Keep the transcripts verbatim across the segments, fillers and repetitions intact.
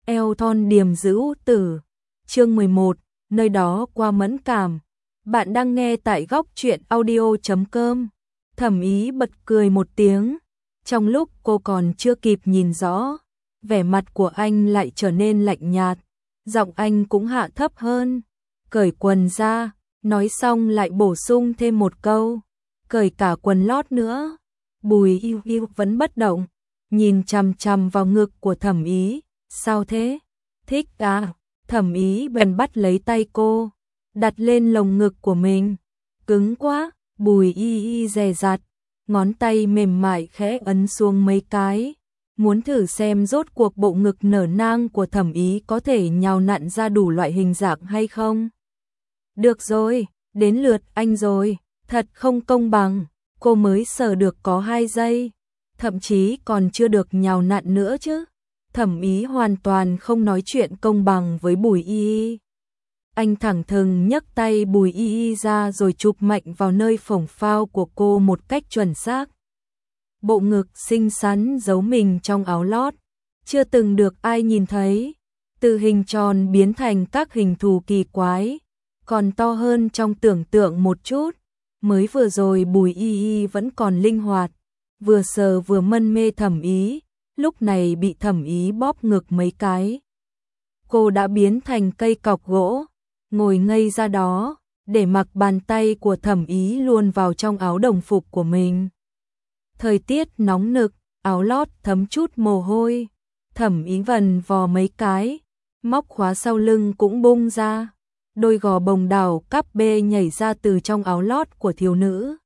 eo thon điềm giữ tử. Chương mười một, nơi đó qua mẫn cảm. Bạn đang nghe tại góc truyện audio chấm com. Thẩm Ý bật cười một tiếng. Trong lúc cô còn chưa kịp nhìn rõ, vẻ mặt của anh lại trở nên lạnh nhạt. Giọng anh cũng hạ thấp hơn. Cởi quần ra, nói xong lại bổ sung thêm một câu. Cởi cả quần lót nữa. Bùi Yêu Yêu vẫn bất động, nhìn chằm chằm vào ngực của Thẩm Ý. Sao thế? Thích à? Thẩm Ý bèn bắt lấy tay cô, đặt lên lồng ngực của mình. Cứng quá, Bùi Y Y dè dặt, ngón tay mềm mại khẽ ấn xuống mấy cái, muốn thử xem rốt cuộc bộ ngực nở nang của Thẩm Ý có thể nhào nặn ra đủ loại hình dạng hay không. Được rồi, đến lượt anh rồi, thật không công bằng, cô mới sờ được có hai giây, thậm chí còn chưa được nhào nặn nữa chứ. Thẩm Ý hoàn toàn không nói chuyện công bằng với Bùi Y Y. Anh thẳng thừng nhấc tay Bùi Y Y ra rồi chụp mạnh vào nơi phồng phao của cô một cách chuẩn xác. Bộ ngực xinh xắn giấu mình trong áo lót, chưa từng được ai nhìn thấy, từ hình tròn biến thành các hình thù kỳ quái, còn to hơn trong tưởng tượng một chút. Mới vừa rồi Bùi Y Y vẫn còn linh hoạt, vừa sờ vừa mân mê Thẩm Ý, lúc này bị Thẩm Ý bóp ngực mấy cái. Cô đã biến thành cây cọc gỗ, ngồi ngây ra đó, để mặc bàn tay của Thẩm Ý luồn vào trong áo đồng phục của mình. Thời tiết nóng nực, áo lót thấm chút mồ hôi, Thẩm Ý vần vò mấy cái, móc khóa sau lưng cũng bung ra, đôi gò bồng đảo cắp bê nhảy ra từ trong áo lót của thiếu nữ.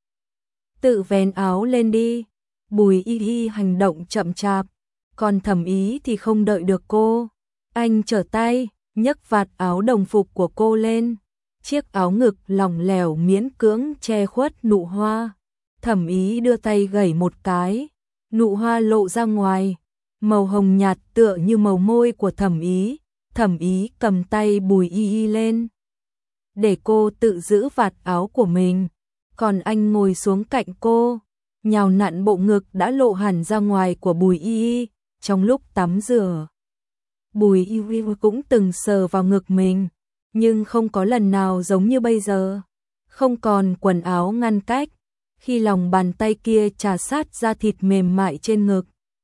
Tự vén áo lên đi. Bùi Y Y hành động chậm chạp, còn Thẩm Ý thì không đợi được cô. Anh trở tay, nhấc vạt áo đồng phục của cô lên. Chiếc áo ngực lỏng lẻo miễn cưỡng che khuất nụ hoa. Thẩm Ý đưa tay gẩy một cái, nụ hoa lộ ra ngoài, màu hồng nhạt tựa như màu môi của Thẩm Ý. Thẩm Ý cầm tay Bùi Y Y lên, để cô tự giữ vạt áo của mình, còn anh ngồi xuống cạnh cô, nhào nặn bộ ngực đã lộ hẳn ra ngoài của Bùi Y Y. Trong lúc tắm rửa, Bùi Y Y cũng từng sờ vào ngực mình, nhưng không có lần nào giống như bây giờ, không còn quần áo ngăn cách, khi lòng bàn tay kia trà sát da thịt mềm mại trên ngực.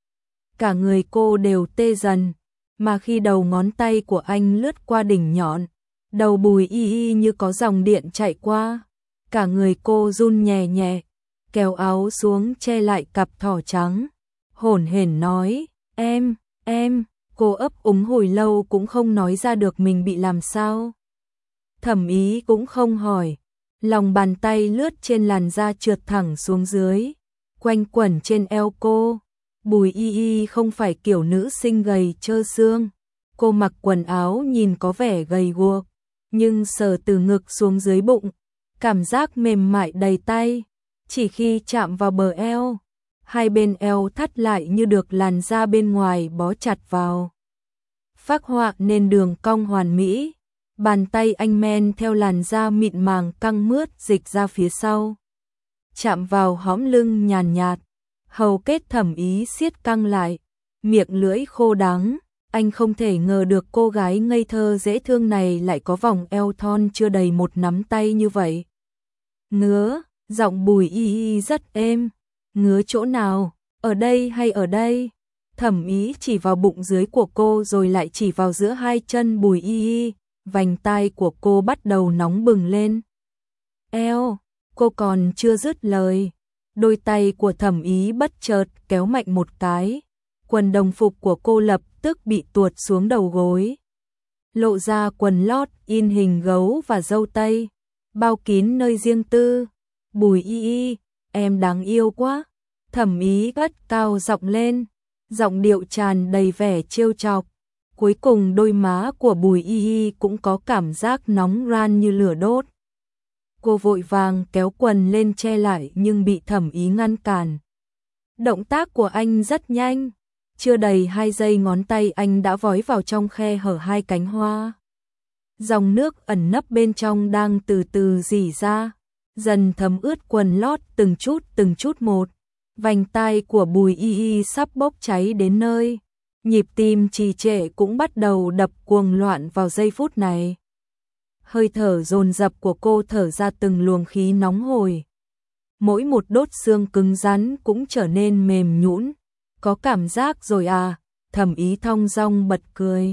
Cả người cô đều tê dần, mà khi đầu ngón tay của anh lướt qua đỉnh nhọn, đầu Bùi Y Y như có dòng điện chạy qua, cả người cô run nhẹ nhẹ, kéo áo xuống che lại cặp thỏ trắng, hổn hển nói, em, em, cô ấp úng hồi lâu cũng không nói ra được mình bị làm sao. Thẩm Ý cũng không hỏi, lòng bàn tay lướt trên làn da trượt thẳng xuống dưới, quanh quẩn trên eo cô. Bùi Y Y không phải kiểu nữ sinh gầy trơ xương, cô mặc quần áo nhìn có vẻ gầy guộc, nhưng sờ từ ngực xuống dưới bụng, cảm giác mềm mại đầy tay. Chỉ khi chạm vào bờ eo, hai bên eo thắt lại như được làn da bên ngoài bó chặt vào, phác họa nên đường cong hoàn mỹ. Bàn tay anh men theo làn da mịn màng căng mướt dịch ra phía sau, chạm vào hõm lưng nhàn nhạt, hầu kết Thẩm Ý siết căng lại, miệng lưỡi khô đắng. Anh không thể ngờ được cô gái ngây thơ dễ thương này lại có vòng eo thon chưa đầy một nắm tay như vậy. Ngứa, giọng Bùi Y Y rất êm. Ngứa chỗ nào? Ở đây hay ở đây? Thẩm Ý chỉ vào bụng dưới của cô rồi lại chỉ vào giữa hai chân Bùi Y Y. Vành tai của cô bắt đầu nóng bừng lên. Eo, cô còn chưa dứt lời, đôi tay của Thẩm Ý bất chợt kéo mạnh một cái, quần đồng phục của cô lập tức bị tuột xuống đầu gối, lộ ra quần lót in hình gấu và dâu tây, bao kín nơi riêng tư. Bùi Y Y, em đáng yêu quá. Thẩm Ý cất cao giọng lên, giọng điệu tràn đầy vẻ trêu chọc. Cuối cùng đôi má của Bùi Y Y cũng có cảm giác nóng ran như lửa đốt. Cô vội vàng kéo quần lên che lại nhưng bị Thẩm Ý ngăn cản. Động tác của anh rất nhanh, chưa đầy hai giây ngón tay anh đã vói vào trong khe hở hai cánh hoa. Dòng nước ẩn nấp bên trong đang từ từ rỉ ra, dần thấm ướt quần lót từng chút từng chút một. Vành tai của Bùi Y Y sắp bốc cháy đến nơi, nhịp tim trì trệ cũng bắt đầu đập cuồng loạn vào giây phút này. Hơi thở dồn dập của cô thở ra từng luồng khí nóng hổi. Mỗi một đốt xương cứng rắn cũng trở nên mềm nhũn. Có cảm giác rồi à? Thẩm Ý thong dong bật cười.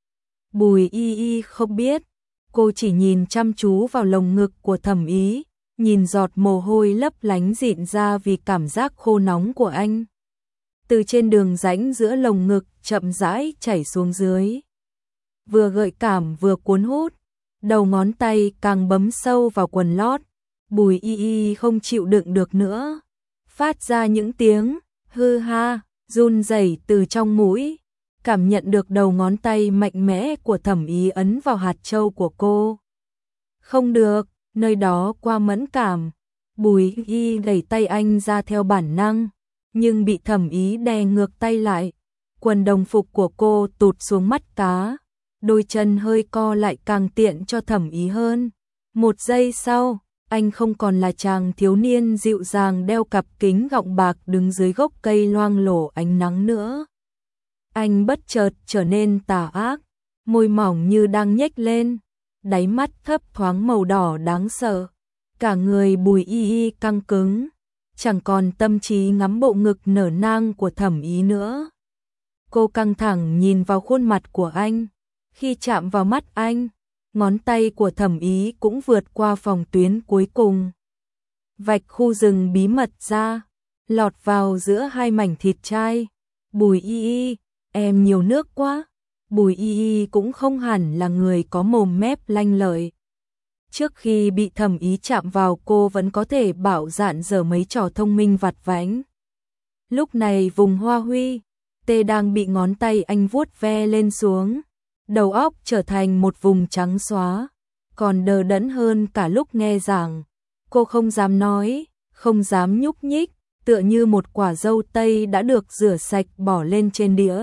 Bùi Y Y không biết, cô chỉ nhìn chăm chú vào lồng ngực của Thẩm Ý, nhìn giọt mồ hôi lấp lánh rịn ra vì cảm giác khô nóng của anh. Từ trên đường rãnh giữa lồng ngực chậm rãi chảy xuống dưới. Vừa gợi cảm vừa cuốn hút, đầu ngón tay càng bấm sâu vào quần lót. Bùi Y Y không chịu đựng được nữa, phát ra những tiếng hư ha, run rẩy từ trong mũi, cảm nhận được đầu ngón tay mạnh mẽ của Thẩm Ý ấn vào hạt châu của cô. Không được, nơi đó quá mẫn cảm. Bùi Y Y đẩy tay anh ra theo bản năng, nhưng bị Thẩm Ý đè ngược tay lại. Quần đồng phục của cô tụt xuống mắt cá, đôi chân hơi co lại càng tiện cho Thẩm Ý hơn. Một giây sau, anh không còn là chàng thiếu niên dịu dàng đeo cặp kính gọng bạc đứng dưới gốc cây loang lổ ánh nắng nữa. Anh bất chợt trở nên tà ác, môi mỏng như đang nhếch lên, đáy mắt thấp thoáng màu đỏ đáng sợ. Cả người Bùi Y Y căng cứng, chẳng còn tâm trí ngắm bộ ngực nở nang của Thẩm Ý nữa. Cô căng thẳng nhìn vào khuôn mặt của anh, khi chạm vào mắt anh, ngón tay của Thẩm Ý cũng vượt qua phòng tuyến cuối cùng. Vạch khu rừng bí mật ra, lọt vào giữa hai mảnh thịt chai. Bùi Y Y, em nhiều nước quá. Bùi Y Y cũng không hẳn là người có mồm mép lanh lợi. Trước khi bị Thẩm Ý chạm vào cô vẫn có thể bạo dạn dở mấy trò thông minh vặt vãnh. Lúc này vùng hoa huy, tê đang bị ngón tay anh vuốt ve lên xuống. Đầu óc trở thành một vùng trắng xóa, còn đờ đẫn hơn cả lúc nghe giảng. Cô không dám nói, không dám nhúc nhích, tựa như một quả dâu tây đã được rửa sạch bỏ lên trên đĩa.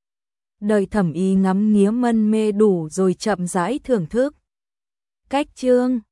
Đợi Thẩm Ý ngắm nghía mân mê đủ rồi chậm rãi thưởng thức. Cách chương